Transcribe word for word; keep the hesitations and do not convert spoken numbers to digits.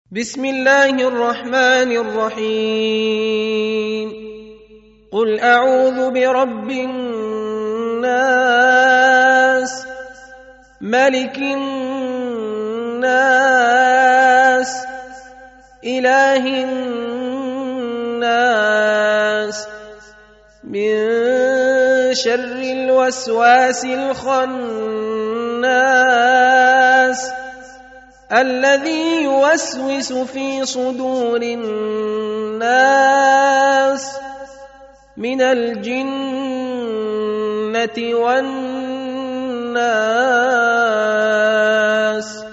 بسم الله الرحمن الرحيم قل أعوذ برب الناس ملك الناس إله الناس من شر الوسواس الخناس الذي يوسوس في صدور الناس من الجنة والناس